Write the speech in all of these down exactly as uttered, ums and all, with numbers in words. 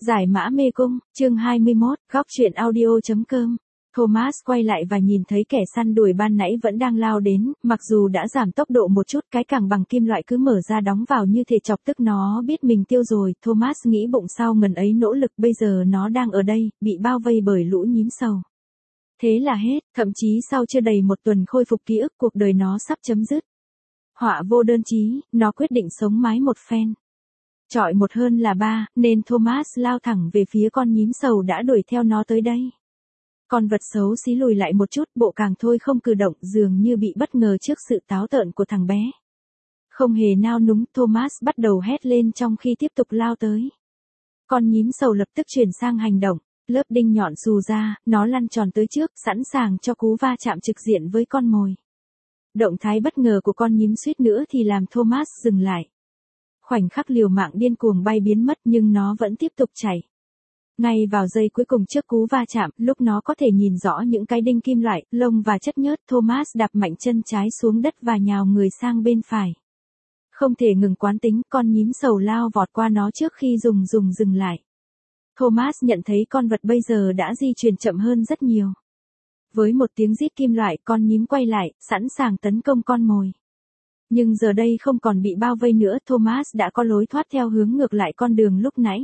Giải mã mê cung, chương hai mươi mốt, góc truyện audio.com. Thomas quay lại và nhìn thấy kẻ săn đuổi ban nãy vẫn đang lao đến, mặc dù đã giảm tốc độ một chút, cái càng bằng kim loại cứ mở ra đóng vào như thể chọc tức nó biết mình tiêu rồi. Thomas nghĩ bụng sau ngần ấy nỗ lực bây giờ nó đang ở đây, bị bao vây bởi lũ nhím sầu. Thế là hết, thậm chí sau chưa đầy một tuần khôi phục ký ức, cuộc đời nó sắp chấm dứt. Họa vô đơn chí, nó quyết định sống mái một phen. Chọi một hơn là ba, nên Thomas lao thẳng về phía con nhím sầu đã đuổi theo nó tới đây. Con vật xấu xí lùi lại một chút, bộ càng thôi không cử động, dường như bị bất ngờ trước sự táo tợn của thằng bé. Không hề nao núng, Thomas bắt đầu hét lên trong khi tiếp tục lao tới. Con nhím sầu lập tức chuyển sang hành động, lớp đinh nhọn xù ra, nó lăn tròn tới trước, sẵn sàng cho cú va chạm trực diện với con mồi. Động thái bất ngờ của con nhím suýt nữa thì làm Thomas dừng lại. Khoảnh khắc liều mạng điên cuồng bay biến mất nhưng nó vẫn tiếp tục chạy. Ngay vào giây cuối cùng trước cú va chạm, lúc nó có thể nhìn rõ những cái đinh kim loại, lông và chất nhớt, Thomas đạp mạnh chân trái xuống đất và nhào người sang bên phải. Không thể ngừng quán tính, con nhím sầu lao vọt qua nó trước khi dùng dùng dừng lại. Thomas nhận thấy con vật bây giờ đã di chuyển chậm hơn rất nhiều. Với một tiếng rít kim loại, con nhím quay lại, sẵn sàng tấn công con mồi. Nhưng giờ đây không còn bị bao vây nữa, Thomas đã có lối thoát theo hướng ngược lại con đường lúc nãy.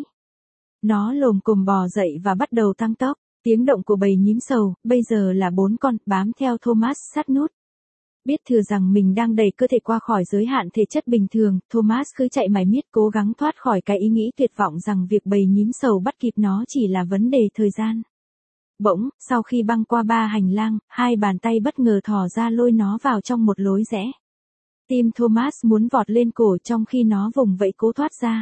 Nó lồm cồm bò dậy và bắt đầu tăng tốc. Tiếng động của bầy nhím sầu, bây giờ là bốn con, bám theo Thomas sát nút. Biết thừa rằng mình đang đẩy cơ thể qua khỏi giới hạn thể chất bình thường, Thomas cứ chạy mải miết cố gắng thoát khỏi cái ý nghĩ tuyệt vọng rằng việc bầy nhím sầu bắt kịp nó chỉ là vấn đề thời gian. Bỗng, sau khi băng qua ba hành lang, hai bàn tay bất ngờ thò ra lôi nó vào trong một lối rẽ. Tim Thomas muốn vọt lên cổ trong khi nó vùng vẫy cố thoát ra.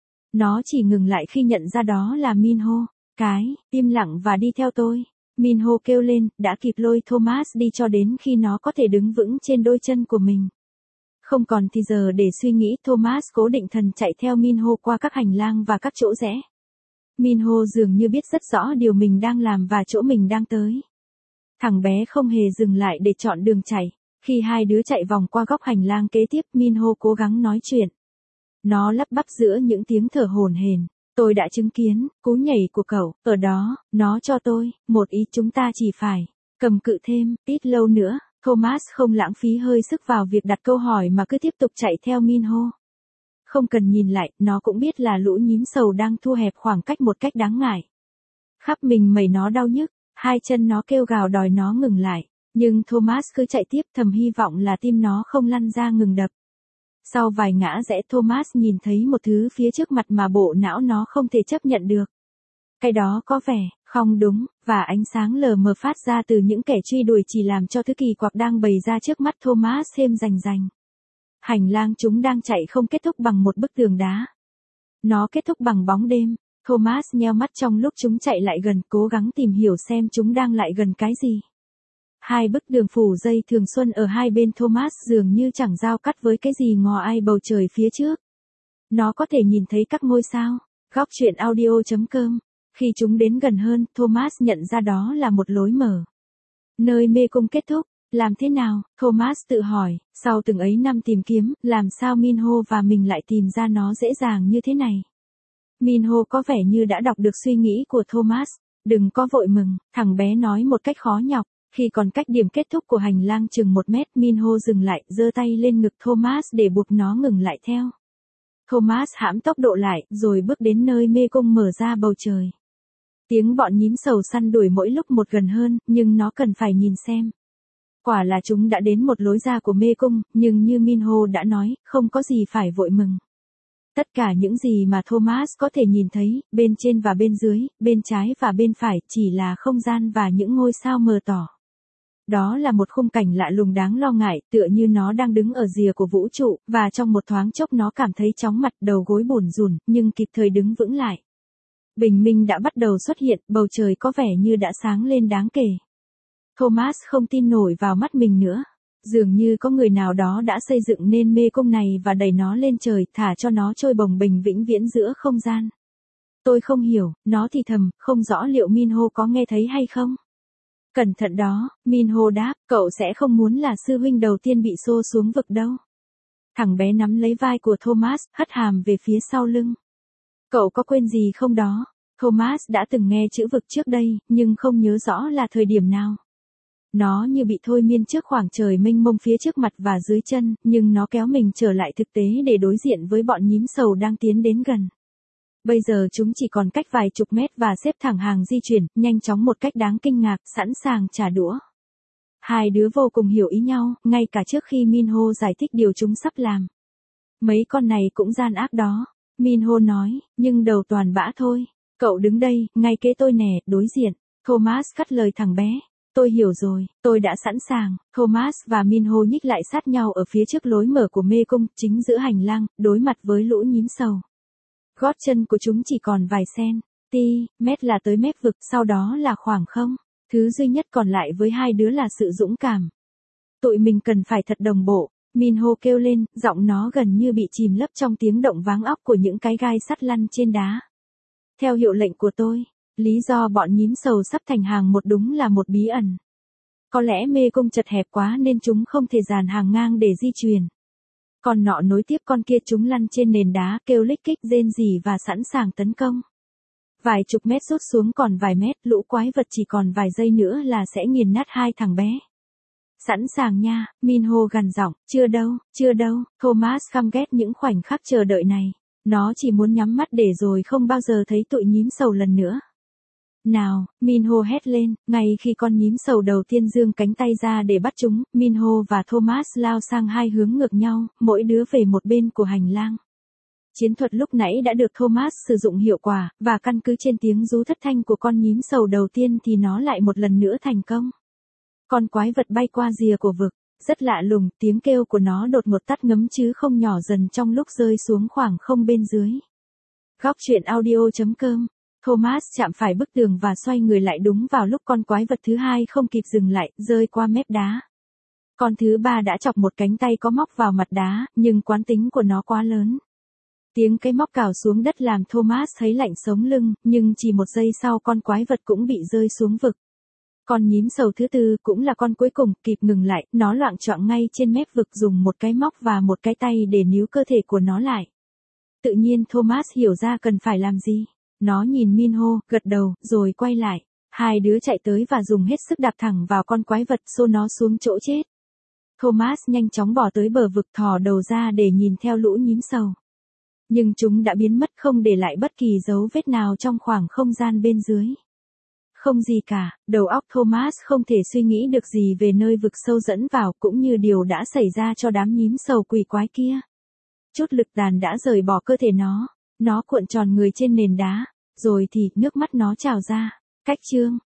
Nó chỉ ngừng lại khi nhận ra đó là Minho. Cái, im lặng và đi theo tôi. Minho kêu lên, đã kịp lôi Thomas đi cho đến khi nó có thể đứng vững trên đôi chân của mình. Không còn thì giờ để suy nghĩ, Thomas cố định thần chạy theo Minho qua các hành lang và các chỗ rẽ. Minho dường như biết rất rõ điều mình đang làm và chỗ mình đang tới. Thằng bé không hề dừng lại để chọn đường chạy. Khi hai đứa chạy vòng qua góc hành lang kế tiếp, Minho cố gắng nói chuyện. Nó lắp bắp giữa những tiếng thở hổn hển. Tôi đã chứng kiến cú nhảy của cậu, ở đó, nó cho tôi một ý, chúng ta chỉ phải cầm cự thêm ít lâu nữa. Thomas không lãng phí hơi sức vào việc đặt câu hỏi mà cứ tiếp tục chạy theo Minho. Không cần nhìn lại, nó cũng biết là lũ nhím sầu đang thu hẹp khoảng cách một cách đáng ngại. Khắp mình mẩy nó đau nhức, hai chân nó kêu gào đòi nó ngừng lại. Nhưng Thomas cứ chạy tiếp, thầm hy vọng là tim nó không lăn ra ngừng đập. Sau vài ngã rẽ, Thomas nhìn thấy một thứ phía trước mặt mà bộ não nó không thể chấp nhận được. Cái đó có vẻ không đúng, và ánh sáng lờ mờ phát ra từ những kẻ truy đuổi chỉ làm cho thứ kỳ quặc đang bày ra trước mắt Thomas thêm rành rành. Hành lang chúng đang chạy không kết thúc bằng một bức tường đá. Nó kết thúc bằng bóng đêm. Thomas nheo mắt trong lúc chúng chạy lại gần, cố gắng tìm hiểu xem chúng đang lại gần cái gì. Hai bức tường phủ dây thường xuân ở hai bên Thomas dường như chẳng giao cắt với cái gì ngò ai bầu trời phía trước. Nó có thể nhìn thấy các ngôi sao. Góc truyện audio.com. Khi chúng đến gần hơn, Thomas nhận ra đó là một lối mở. Nơi mê cung kết thúc. Làm thế nào? Thomas tự hỏi, sau từng ấy năm tìm kiếm, làm sao Minho và mình lại tìm ra nó dễ dàng như thế này? Minho có vẻ như đã đọc được suy nghĩ của Thomas. Đừng có vội mừng, thằng bé nói một cách khó nhọc. Khi còn cách điểm kết thúc của hành lang chừng một mét, Minho dừng lại, giơ tay lên ngực Thomas để buộc nó ngừng lại theo. Thomas hãm tốc độ lại, rồi bước đến nơi mê cung mở ra bầu trời. Tiếng bọn nhím sầu săn đuổi mỗi lúc một gần hơn, nhưng nó cần phải nhìn xem. Quả là chúng đã đến một lối ra của mê cung, nhưng như Minho đã nói, không có gì phải vội mừng. Tất cả những gì mà Thomas có thể nhìn thấy, bên trên và bên dưới, bên trái và bên phải, chỉ là không gian và những ngôi sao mờ tỏ. Đó là một khung cảnh lạ lùng đáng lo ngại, tựa như nó đang đứng ở rìa của vũ trụ, và trong một thoáng chốc nó cảm thấy chóng mặt, đầu gối bủn rủn, nhưng kịp thời đứng vững lại. Bình minh đã bắt đầu xuất hiện, bầu trời có vẻ như đã sáng lên đáng kể. Thomas không tin nổi vào mắt mình nữa. Dường như có người nào đó đã xây dựng nên mê cung này và đẩy nó lên trời, thả cho nó trôi bồng bềnh vĩnh viễn giữa không gian. Tôi không hiểu, nó thì thầm, không rõ liệu Minho có nghe thấy hay không. Cẩn thận đó, Minho đáp, cậu sẽ không muốn là sư huynh đầu tiên bị xô xuống vực đâu. Thằng bé nắm lấy vai của Thomas, hất hàm về phía sau lưng. Cậu có quên gì không đó? Thomas đã từng nghe chữ vực trước đây, nhưng không nhớ rõ là thời điểm nào. Nó như bị thôi miên trước khoảng trời mênh mông phía trước mặt và dưới chân, nhưng nó kéo mình trở lại thực tế để đối diện với bọn nhím sầu đang tiến đến gần. Bây giờ chúng chỉ còn cách vài chục mét và xếp thẳng hàng di chuyển, nhanh chóng một cách đáng kinh ngạc, sẵn sàng trả đũa. Hai đứa vô cùng hiểu ý nhau, ngay cả trước khi Minho giải thích điều chúng sắp làm. Mấy con này cũng gian ác đó, Minho nói, nhưng đầu toàn bã thôi. Cậu đứng đây, ngay kế tôi nè, đối diện. Thomas cắt lời thằng bé. Tôi hiểu rồi, tôi đã sẵn sàng. Thomas và Minho nhích lại sát nhau ở phía trước lối mở của mê cung, chính giữa hành lang, đối mặt với lũ nhím sầu. Gót chân của chúng chỉ còn vài sen, ti, mét là tới mép vực, sau đó là khoảng không. Thứ duy nhất còn lại với hai đứa là sự dũng cảm. Tụi mình cần phải thật đồng bộ, Minho kêu lên, giọng nó gần như bị chìm lấp trong tiếng động váng óc của những cái gai sắt lăn trên đá. Theo hiệu lệnh của tôi, lý do bọn nhím sầu sắp thành hàng một đúng là một bí ẩn. Có lẽ mê cung chật hẹp quá nên chúng không thể dàn hàng ngang để di chuyển. Con nọ nối tiếp con kia, chúng lăn trên nền đá, kêu lích kích rên rỉ và sẵn sàng tấn công. Vài chục mét rút xuống còn vài mét, lũ quái vật chỉ còn vài giây nữa là sẽ nghiền nát hai thằng bé. Sẵn sàng nha, Minho gằn giọng, chưa đâu, chưa đâu. Thomas căm ghét những khoảnh khắc chờ đợi này. Nó chỉ muốn nhắm mắt để rồi không bao giờ thấy tụi nhím sầu lần nữa. Nào, Minho hét lên, ngay khi con nhím sầu đầu tiên giương cánh tay ra để bắt chúng, Minho và Thomas lao sang hai hướng ngược nhau, mỗi đứa về một bên của hành lang. Chiến thuật lúc nãy đã được Thomas sử dụng hiệu quả, và căn cứ trên tiếng rú thất thanh của con nhím sầu đầu tiên thì nó lại một lần nữa thành công. Con quái vật bay qua rìa của vực, rất lạ lùng, tiếng kêu của nó đột ngột tắt ngấm chứ không nhỏ dần trong lúc rơi xuống khoảng không bên dưới. Góc truyện audio chấm com. Thomas chạm phải bức tường và xoay người lại đúng vào lúc con quái vật thứ hai không kịp dừng lại, rơi qua mép đá. Con thứ ba đã chọc một cánh tay có móc vào mặt đá, nhưng quán tính của nó quá lớn. Tiếng cái móc cào xuống đất làm Thomas thấy lạnh sống lưng, nhưng chỉ một giây sau con quái vật cũng bị rơi xuống vực. Con nhím sầu thứ tư cũng là con cuối cùng, kịp ngừng lại, nó loạng choạng ngay trên mép vực dùng một cái móc và một cái tay để níu cơ thể của nó lại. Tự nhiên Thomas hiểu ra cần phải làm gì. Nó nhìn Minho, gật đầu, rồi quay lại. Hai đứa chạy tới và dùng hết sức đạp thẳng vào con quái vật, xô nó xuống chỗ chết. Thomas nhanh chóng bỏ tới bờ vực, thò đầu ra để nhìn theo lũ nhím sầu. Nhưng chúng đã biến mất, không để lại bất kỳ dấu vết nào trong khoảng không gian bên dưới. Không gì cả, đầu óc Thomas không thể suy nghĩ được gì về nơi vực sâu dẫn vào, cũng như điều đã xảy ra cho đám nhím sầu quỷ quái kia. Chút lực đàn đã rời bỏ cơ thể nó, nó cuộn tròn người trên nền đá, rồi thì nước mắt nó trào ra. Cách chương